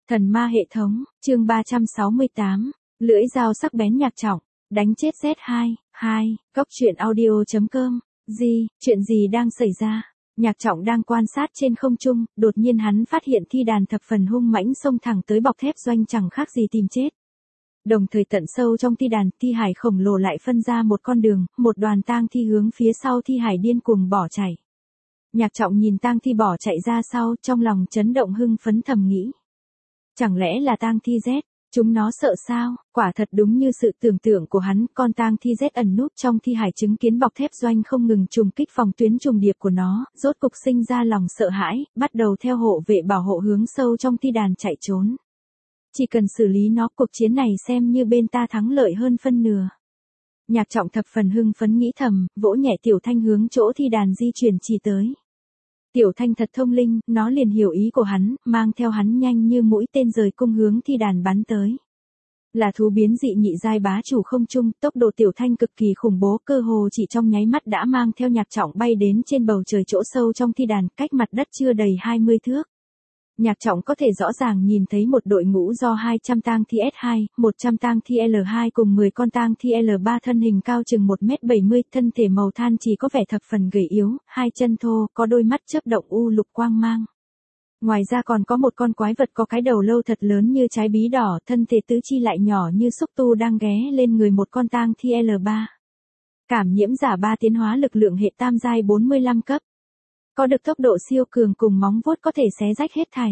Thần ma hệ thống, chương 368, lưỡi dao sắc bén Nhạc Trọng, đánh chết Z2, Góc truyện audio.com, chuyện gì đang xảy ra? Nhạc Trọng đang quan sát trên không trung, đột nhiên hắn phát hiện thi đàn thập phần hung mãnh xông thẳng tới bọc thép doanh chẳng khác gì tìm chết. Đồng thời tận sâu trong thi đàn, thi hải khổng lồ lại phân ra một con đường, một đoàn tang thi hướng phía sau thi hải điên cuồng bỏ chạy. Nhạc Trọng nhìn tang thi bỏ chạy ra sau, trong lòng chấn động hưng phấn thầm nghĩ. Chẳng lẽ là tang thi Z, chúng nó sợ sao? Quả thật đúng như sự tưởng tượng của hắn, con tang thi Z ẩn núp trong thi hải chứng kiến bọc thép doanh không ngừng trùng kích phòng tuyến trùng điệp của nó, rốt cục sinh ra lòng sợ hãi, bắt đầu theo hộ vệ bảo hộ hướng sâu trong thi đàn chạy trốn. Chỉ cần xử lý nó, cuộc chiến này xem như bên ta thắng lợi hơn phân nửa. Nhạc Trọng thập phần hưng phấn nghĩ thầm, vỗ nhẹ Tiểu Thanh hướng chỗ thi đàn di chuyển chỉ tới. Tiểu Thanh thật thông linh, nó liền hiểu ý của hắn, mang theo hắn nhanh như mũi tên rời cung hướng thi đàn bắn tới. Là thú biến dị nhị giai bá chủ không trung, tốc độ Tiểu Thanh cực kỳ khủng bố, cơ hồ chỉ trong nháy mắt đã mang theo Nhạc Trọng bay đến trên bầu trời chỗ sâu trong thi đàn, cách mặt đất chưa đầy 20 thước. Nhạc Trọng có thể rõ ràng nhìn thấy một đội ngũ do 200 tang thi S2, 100 tang thi L2 cùng 10 con tang thi L3 thân hình cao chừng 1m70, thân thể màu than chỉ có vẻ thập phần gầy yếu, hai chân thô, có đôi mắt chớp động u lục quang mang. Ngoài ra còn có một con quái vật có cái đầu lâu thật lớn như trái bí đỏ, thân thể tứ chi lại nhỏ như xúc tu đang ghé lên người một con tang thi L3. Cảm nhiễm giả 3 tiến hóa lực lượng hệ tam giai 45 cấp. Có được tốc độ siêu cường cùng móng vuốt có thể xé rách hết thảy.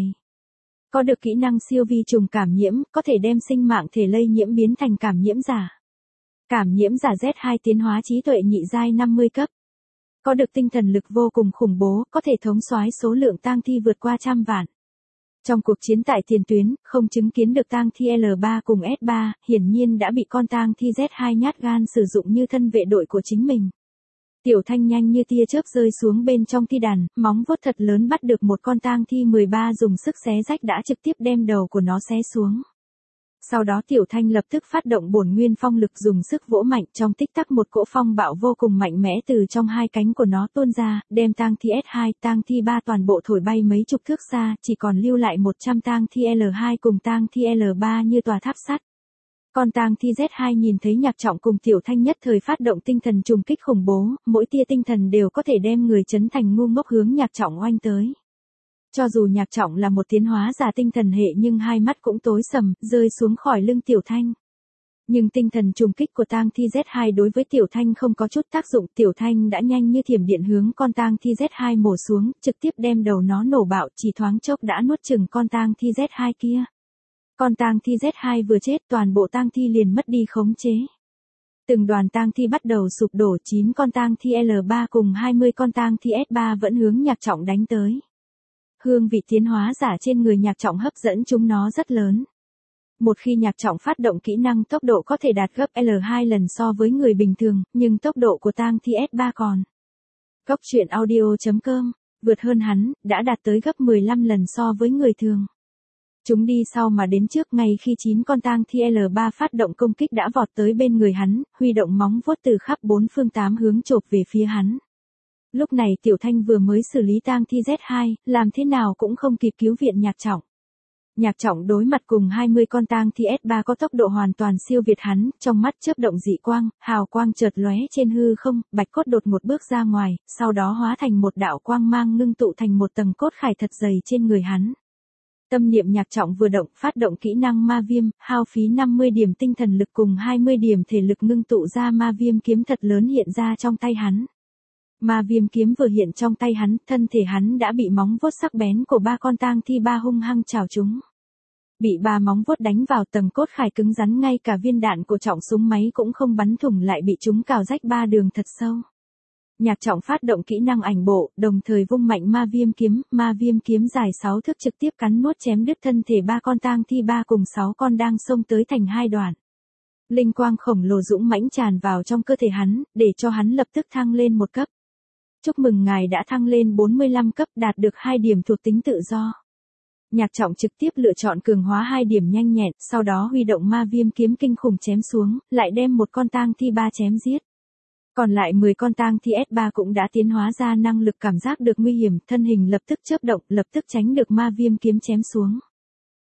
Có được kỹ năng siêu vi trùng cảm nhiễm, có thể đem sinh mạng thể lây nhiễm biến thành cảm nhiễm giả. Cảm nhiễm giả Z2 tiến hóa trí tuệ nhị giai 50 cấp. Có được tinh thần lực vô cùng khủng bố, có thể thống soái số lượng tang thi vượt qua 100 vạn. Trong cuộc chiến tại tiền tuyến, không chứng kiến được tang thi L3 cùng S3, hiển nhiên đã bị con tang thi Z2 nhát gan sử dụng như thân vệ đội của chính mình. Tiểu Thanh nhanh như tia chớp rơi xuống bên trong thi đàn, móng vuốt thật lớn bắt được một con tang thi 13 dùng sức xé rách đã trực tiếp đem đầu của nó xé xuống. Sau đó Tiểu Thanh lập tức phát động bổn nguyên phong lực dùng sức vỗ mạnh, trong tích tắc một cỗ phong bạo vô cùng mạnh mẽ từ trong hai cánh của nó tuôn ra, đem tang thi S2, tang thi 3 toàn bộ thổi bay mấy chục thước xa, chỉ còn lưu lại 100 tang thi L2 cùng tang thi L3 như tòa tháp sắt. Con tang thi Z2 nhìn thấy Nhạc Trọng cùng Tiểu Thanh nhất thời phát động tinh thần trùng kích khủng bố, mỗi tia tinh thần đều có thể đem người chấn thành ngu ngốc hướng Nhạc Trọng oanh tới. Cho dù Nhạc Trọng là một tiến hóa giả tinh thần hệ nhưng hai mắt cũng tối sầm, rơi xuống khỏi lưng Tiểu Thanh. Nhưng tinh thần trùng kích của tang thi Z2 đối với Tiểu Thanh không có chút tác dụng, Tiểu Thanh đã nhanh như thiểm điện hướng con tang thi Z2 mổ xuống, trực tiếp đem đầu nó nổ bạo, chỉ thoáng chốc đã nuốt chửng con tang thi Z2 kia. Con tang thi Z2 vừa chết, toàn bộ tang thi liền mất đi khống chế. Từng đoàn tang thi bắt đầu sụp đổ, 9 con tang thi L3 cùng 20 con tang thi S3 vẫn hướng Nhạc Trọng đánh tới. Hương vị tiến hóa giả trên người Nhạc Trọng hấp dẫn chúng nó rất lớn. Một khi Nhạc Trọng phát động kỹ năng, tốc độ có thể đạt gấp L2 lần so với người bình thường, nhưng tốc độ của tang thi S3 còn. Góc truyện audio.com, vượt hơn hắn, đã đạt tới gấp 15 lần so với người thường. Chúng đi sau mà đến trước, ngay khi 9 con tang thi L3 phát động công kích đã vọt tới bên người hắn, huy động móng vuốt từ khắp 4 phương 8 hướng chộp về phía hắn. Lúc này Tiểu Thanh vừa mới xử lý tang thi Z2, làm thế nào cũng không kịp cứu viện Nhạc Trọng. Nhạc Trọng đối mặt cùng 20 con tang thi S3 có tốc độ hoàn toàn siêu việt hắn, trong mắt chớp động dị quang, hào quang chợt lóe trên hư không, bạch cốt đột một bước ra ngoài, sau đó hóa thành một đạo quang mang ngưng tụ thành một tầng cốt khải thật dày trên người hắn. Tâm niệm Nhạc Trọng vừa động, phát động kỹ năng ma viêm, hao phí 50 điểm tinh thần lực cùng 20 điểm thể lực ngưng tụ ra ma viêm kiếm thật lớn hiện ra trong tay hắn. Ma viêm kiếm vừa hiện trong tay hắn, thân thể hắn đã bị móng vuốt sắc bén của 3 con tang thi 3 hung hăng chảo chúng. Bị 3 móng vuốt đánh vào tầng cốt khải cứng rắn, ngay cả viên đạn của Trọng súng máy cũng không bắn thủng, lại bị chúng cào rách 3 đường thật sâu. Nhạc Trọng phát động kỹ năng ảnh bộ, đồng thời vung mạnh ma viêm kiếm dài 6 thước trực tiếp cắn nuốt chém đứt thân thể 3 con tang thi 3 cùng 6 con đang xông tới thành hai đoạn. Linh quang khổng lồ dũng mãnh tràn vào trong cơ thể hắn, để cho hắn lập tức thăng lên một cấp. Chúc mừng ngài đã thăng lên 45 cấp, đạt được 2 điểm thuộc tính tự do. Nhạc Trọng trực tiếp lựa chọn cường hóa 2 điểm nhanh nhẹn, sau đó huy động ma viêm kiếm kinh khủng chém xuống, lại đem một con tang thi 3 chém giết. Còn lại 10 con tang thi S3 cũng đã tiến hóa ra năng lực cảm giác được nguy hiểm, thân hình lập tức chớp động, lập tức tránh được ma viêm kiếm chém xuống.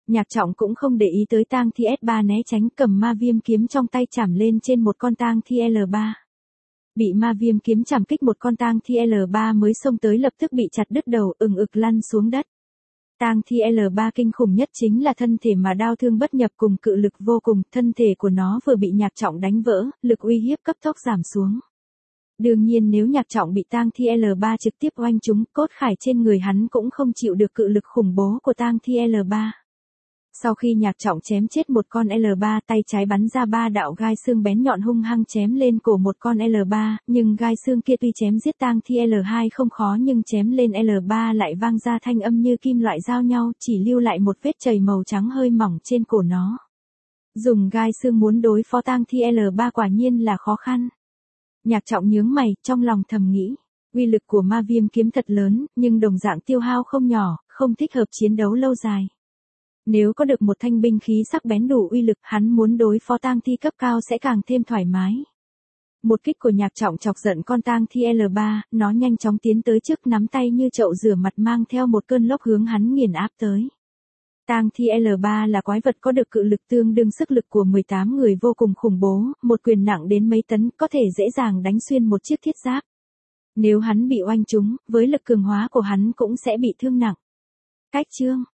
Nhạc Trọng cũng không để ý tới tang thi S3 né tránh, cầm ma viêm kiếm trong tay chảm lên trên một con tang thi L3. Bị ma viêm kiếm chảm kích, một con tang thi L3 mới xông tới lập tức bị chặt đứt đầu, ừng ực lăn xuống đất. Tang thi L3 kinh khủng nhất chính là thân thể mà đao thương bất nhập cùng cự lực vô cùng, thân thể của nó vừa bị Nhạc Trọng đánh vỡ, lực uy hiếp cấp tốc giảm xuống. Đương nhiên nếu Nhạc Trọng bị tang thi L3 trực tiếp oanh trúng, cốt khải trên người hắn cũng không chịu được cự lực khủng bố của tang thi L3. Sau khi Nhạc Trọng chém chết một con L3, tay trái bắn ra 3 đạo gai xương bén nhọn hung hăng chém lên cổ một con L3, nhưng gai xương kia tuy chém giết tang thi L2 không khó nhưng chém lên L3 lại vang ra thanh âm như kim loại giao nhau, chỉ lưu lại một vết chày màu trắng hơi mỏng trên cổ nó. Dùng gai xương muốn đối phó tang thi L3 quả nhiên là khó khăn. Nhạc Trọng nhướng mày, trong lòng thầm nghĩ, uy lực của ma viêm kiếm thật lớn, nhưng đồng dạng tiêu hao không nhỏ, không thích hợp chiến đấu lâu dài. Nếu có được một thanh binh khí sắc bén đủ uy lực, hắn muốn đối phó tang thi cấp cao sẽ càng thêm thoải mái. Một kích của Nhạc Trọng chọc giận con tang thi L3, nó nhanh chóng tiến tới trước, nắm tay như chậu rửa mặt mang theo một cơn lốc hướng hắn nghiền áp tới. Tang thi L3 là quái vật có được cự lực tương đương sức lực của 18 người vô cùng khủng bố, một quyền nặng đến mấy tấn, có thể dễ dàng đánh xuyên một chiếc thiết giáp. Nếu hắn bị oanh trúng, với lực cường hóa của hắn cũng sẽ bị thương nặng. Cách chương